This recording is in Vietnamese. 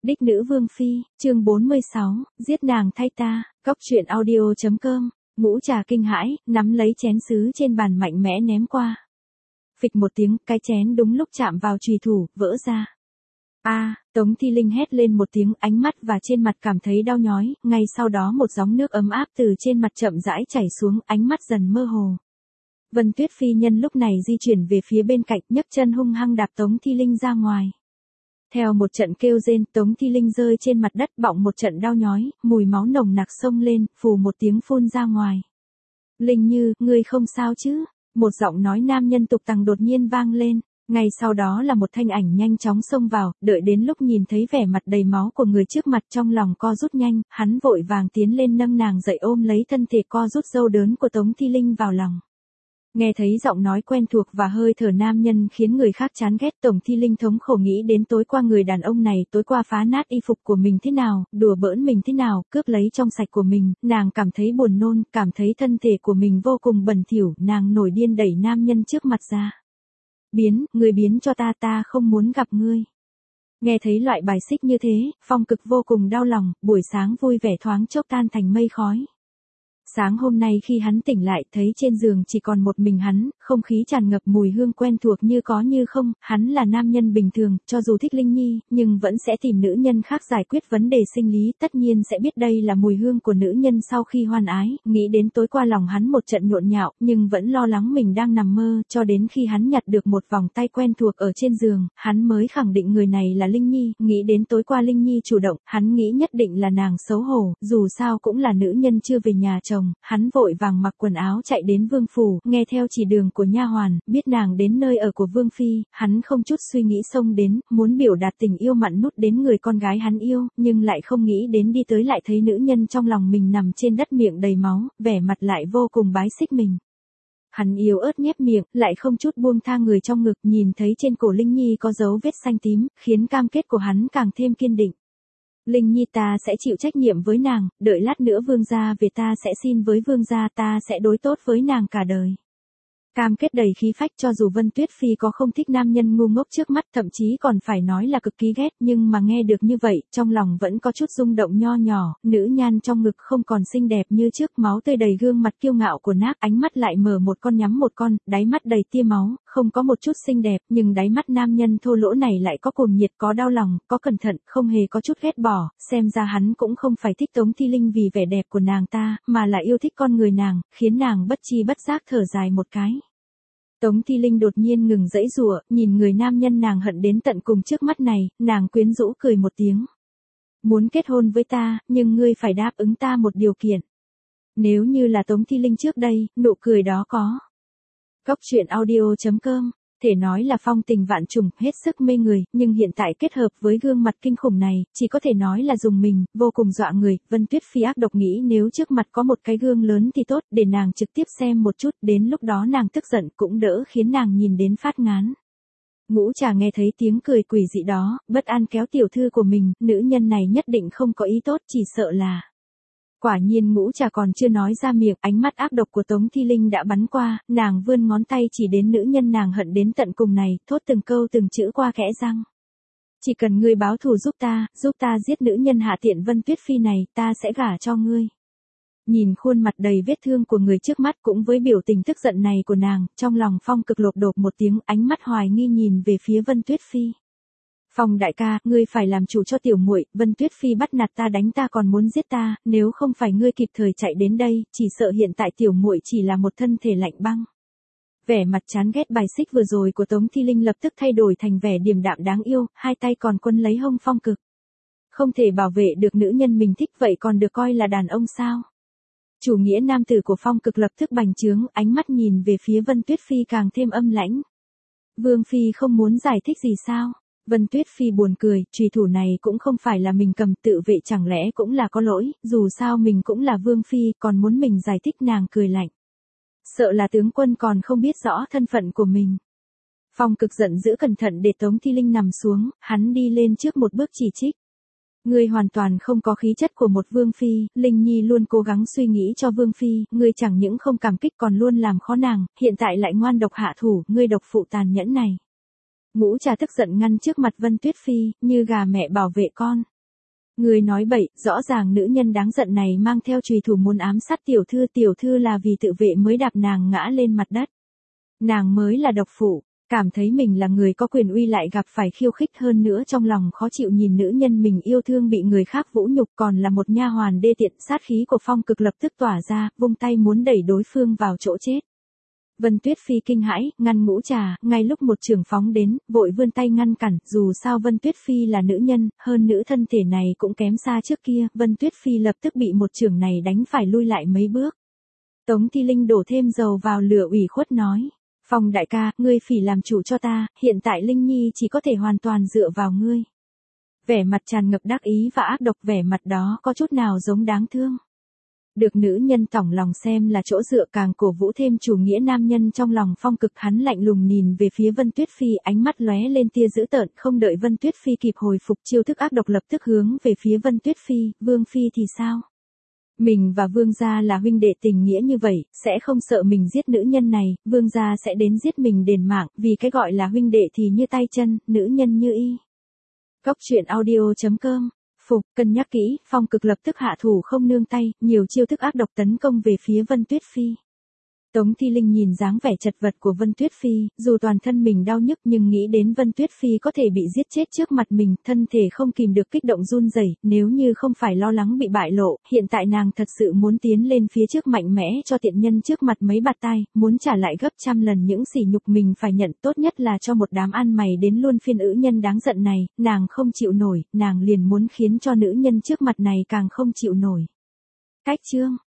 Đích nữ vương phi, chương 46, giết nàng thay ta, góc truyện audio.com, Ngũ Trà kinh hãi, nắm lấy chén sứ trên bàn mạnh mẽ ném qua. Phịch một tiếng, cái chén đúng lúc chạm vào chùy thủ, vỡ ra. Tống Thi Linh hét lên một tiếng, ánh mắt và trên mặt cảm thấy đau nhói, ngay sau đó một gióng nước ấm áp từ trên mặt chậm rãi chảy xuống, ánh mắt dần mơ hồ. Vân Tuyết phi nhân lúc này di chuyển về phía bên cạnh, nhấc chân hung hăng đạp Tống Thi Linh ra ngoài. Theo một trận kêu rên, Tống Thi Linh rơi trên mặt đất, bọng một trận đau nhói, mùi máu nồng nặc xông lên, phù một tiếng phun ra ngoài. Linh Như, ngươi không sao chứ? Một giọng nói nam nhân tục tằng đột nhiên vang lên. Ngay sau đó là một thanh ảnh nhanh chóng xông vào, đợi đến lúc nhìn thấy vẻ mặt đầy máu của người trước mặt trong lòng co rút nhanh, hắn vội vàng tiến lên nâng nàng dậy ôm lấy thân thể co rút đau đớn của Tống Thi Linh vào lòng. Nghe thấy giọng nói quen thuộc và hơi thở nam nhân khiến người khác chán ghét, Tống Thi Linh thống khổ nghĩ đến tối qua người đàn ông này tối qua phá nát y phục của mình thế nào, đùa bỡn mình thế nào, cướp lấy trong sạch của mình, nàng cảm thấy buồn nôn, cảm thấy thân thể của mình vô cùng bẩn thỉu, nàng nổi điên đẩy nam nhân trước mặt ra. Ngươi biến cho ta không muốn gặp ngươi. Nghe thấy loại bài xích như thế, Phong Cực vô cùng đau lòng, buổi sáng vui vẻ thoáng chốc tan thành mây khói. Sáng hôm nay khi hắn tỉnh lại thấy trên giường chỉ còn một mình hắn, không khí tràn ngập mùi hương quen thuộc như có như không, hắn là nam nhân bình thường, cho dù thích Linh Nhi, nhưng vẫn sẽ tìm nữ nhân khác giải quyết vấn đề sinh lý, tất nhiên sẽ biết đây là mùi hương của nữ nhân sau khi hoan ái, nghĩ đến tối qua lòng hắn một trận nhộn nhạo, nhưng vẫn lo lắng mình đang nằm mơ, cho đến khi hắn nhặt được một vòng tay quen thuộc ở trên giường, hắn mới khẳng định người này là Linh Nhi, nghĩ đến tối qua Linh Nhi chủ động, hắn nghĩ nhất định là nàng xấu hổ, dù sao cũng là nữ nhân chưa về nhà chồng. Hắn vội vàng mặc quần áo chạy đến vương phủ, nghe theo chỉ đường của nha hoàn, biết nàng đến nơi ở của vương phi, hắn không chút suy nghĩ xông đến, muốn biểu đạt tình yêu mặn nút đến người con gái hắn yêu, nhưng lại không nghĩ đến đi tới lại thấy nữ nhân trong lòng mình nằm trên đất miệng đầy máu, vẻ mặt lại vô cùng bái xích mình. Hắn yếu ớt nhếch miệng, lại không chút buông tha người trong ngực, nhìn thấy trên cổ Linh Nhi có dấu vết xanh tím, khiến cam kết của hắn càng thêm kiên định. Linh Nhi, ta sẽ chịu trách nhiệm với nàng, đợi lát nữa vương gia về ta sẽ xin với vương gia, ta sẽ đối tốt với nàng cả đời. Cam kết đầy khí phách, cho dù Vân Tuyết phi có không thích nam nhân ngu ngốc trước mắt, thậm chí còn phải nói là cực kỳ ghét, nhưng mà nghe được như vậy, trong lòng vẫn có chút rung động nho nhỏ, nữ nhan trong ngực không còn xinh đẹp như trước, máu tươi đầy gương mặt kiêu ngạo của nác, ánh mắt lại mở một con nhắm một con, đáy mắt đầy tia máu, không có một chút xinh đẹp, nhưng đáy mắt nam nhân thô lỗ này lại có cuồng nhiệt, có đau lòng, có cẩn thận, không hề có chút ghét bỏ, xem ra hắn cũng không phải thích Tống Thi Linh vì vẻ đẹp của nàng ta, mà là yêu thích con người nàng, khiến nàng bất chi bất giác thở dài một cái. Tống Thi Linh đột nhiên ngừng giãy giụa, nhìn người nam nhân nàng hận đến tận cùng trước mắt này, nàng quyến rũ cười một tiếng. Muốn kết hôn với ta, nhưng ngươi phải đáp ứng ta một điều kiện. Nếu như là Tống Thi Linh trước đây, nụ cười đó có. Góc truyện audio.com, thể nói là phong tình vạn trùng, hết sức mê người, nhưng hiện tại kết hợp với gương mặt kinh khủng này, chỉ có thể nói là dùng mình, vô cùng dọa người. Vân Tuyết phi ác độc nghĩ nếu trước mặt có một cái gương lớn thì tốt, để nàng trực tiếp xem một chút, đến lúc đó nàng tức giận cũng đỡ khiến nàng nhìn đến phát ngán. Ngũ Trà nghe thấy tiếng cười quỷ dị đó, bất an kéo tiểu thư của mình, nữ nhân này nhất định không có ý tốt, chỉ sợ là... Quả nhiên Ngũ Trà còn chưa nói ra miệng, ánh mắt ác độc của Tống Thi Linh đã bắn qua, nàng vươn ngón tay chỉ đến nữ nhân nàng hận đến tận cùng này, thốt từng câu từng chữ qua kẽ răng. Chỉ cần ngươi báo thù giúp ta giết nữ nhân hạ tiện Vân Tuyết phi này, ta sẽ gả cho ngươi. Nhìn khuôn mặt đầy vết thương của người trước mắt cũng với biểu tình tức giận này của nàng, trong lòng Phong Cực lột đột một tiếng, ánh mắt hoài nghi nhìn về phía Vân Tuyết phi. Phong đại ca, ngươi phải làm chủ cho tiểu muội, Vân Tuyết phi bắt nạt ta đánh ta còn muốn giết ta, nếu không phải ngươi kịp thời chạy đến đây, chỉ sợ hiện tại tiểu muội chỉ là một thân thể lạnh băng. Vẻ mặt chán ghét bài xích vừa rồi của Tống Thi Linh lập tức thay đổi thành vẻ điềm đạm đáng yêu, hai tay còn quấn lấy hông Phong Cực. Không thể bảo vệ được nữ nhân mình thích vậy còn được coi là đàn ông sao? Chủ nghĩa nam tử của Phong Cực lập tức bành trướng, ánh mắt nhìn về phía Vân Tuyết phi càng thêm âm lãnh. Vương phi không muốn giải thích gì sao? Vân Tuyết phi buồn cười, chùy thủ này cũng không phải là mình cầm, tự vệ chẳng lẽ cũng là có lỗi, dù sao mình cũng là vương phi, còn muốn mình giải thích. Nàng cười lạnh. Sợ là tướng quân còn không biết rõ thân phận của mình. Phong Cực giận dữ cẩn thận để Tống Thi Linh nằm xuống, hắn đi lên trước một bước chỉ trích. Ngươi hoàn toàn không có khí chất của một vương phi, Linh Nhi luôn cố gắng suy nghĩ cho vương phi, ngươi chẳng những không cảm kích còn luôn làm khó nàng, hiện tại lại ngoan độc hạ thủ, ngươi độc phụ tàn nhẫn này. Ngũ Trà tức giận ngăn trước mặt Vân Tuyết phi, như gà mẹ bảo vệ con. Người nói bậy, rõ ràng nữ nhân đáng giận này mang theo chùy thủ muốn ám sát tiểu thư là vì tự vệ mới đạp nàng ngã lên mặt đất. Nàng mới là độc phụ, cảm thấy mình là người có quyền uy lại gặp phải khiêu khích hơn nữa trong lòng khó chịu nhìn nữ nhân mình yêu thương bị người khác vũ nhục còn là một nha hoàn đê tiện, sát khí của Phong Cực lập tức tỏa ra, vung tay muốn đẩy đối phương vào chỗ chết. Vân Tuyết Phi kinh hãi, ngăn Ngũ Trà, ngay lúc một chưởng phóng đến, vội vươn tay ngăn cản, dù sao Vân Tuyết Phi là nữ nhân, hơn nữ thân thể này cũng kém xa trước kia, Vân Tuyết Phi lập tức bị một chưởng này đánh phải lui lại mấy bước. Tống Thi Linh đổ thêm dầu vào lửa ủy khuất nói, Phong đại ca, ngươi phỉ làm chủ cho ta, hiện tại Linh Nhi chỉ có thể hoàn toàn dựa vào ngươi. Vẻ mặt tràn ngập đắc ý và ác độc, vẻ mặt đó có chút nào giống đáng thương. Được nữ nhân tỏng lòng xem là chỗ dựa càng cổ vũ thêm chủ nghĩa nam nhân trong lòng Phong Cực, hắn lạnh lùng nhìn về phía Vân Tuyết Phi, ánh mắt lóe lên tia dữ tợn, không đợi Vân Tuyết Phi kịp hồi phục chiêu thức ác độc lập tức hướng về phía Vân Tuyết Phi, Vương Phi thì sao? Mình và Vương gia là huynh đệ tình nghĩa như vậy, sẽ không sợ mình giết nữ nhân này, Vương gia sẽ đến giết mình đền mạng, vì cái gọi là huynh đệ thì như tay chân, nữ nhân như y. Góc truyện audio.com. Phục, cân nhắc kỹ, Phong Cực lập tức hạ thủ không nương tay, nhiều chiêu thức ác độc tấn công về phía Vân Tuyết Phi. Tống Thi Linh nhìn dáng vẻ chật vật của Vân Tuyết Phi, dù toàn thân mình đau nhức nhưng nghĩ đến Vân Tuyết Phi có thể bị giết chết trước mặt mình, thân thể không kìm được kích động run rẩy, nếu như không phải lo lắng bị bại lộ, hiện tại nàng thật sự muốn tiến lên phía trước mạnh mẽ cho tiện nhân trước mặt mấy bạt tai, muốn trả lại gấp trăm lần những sỉ nhục mình phải nhận, tốt nhất là cho một đám ăn mày đến luôn phiên ữ nhân đáng giận này, nàng không chịu nổi, nàng liền muốn khiến cho nữ nhân trước mặt này càng không chịu nổi. Cách chương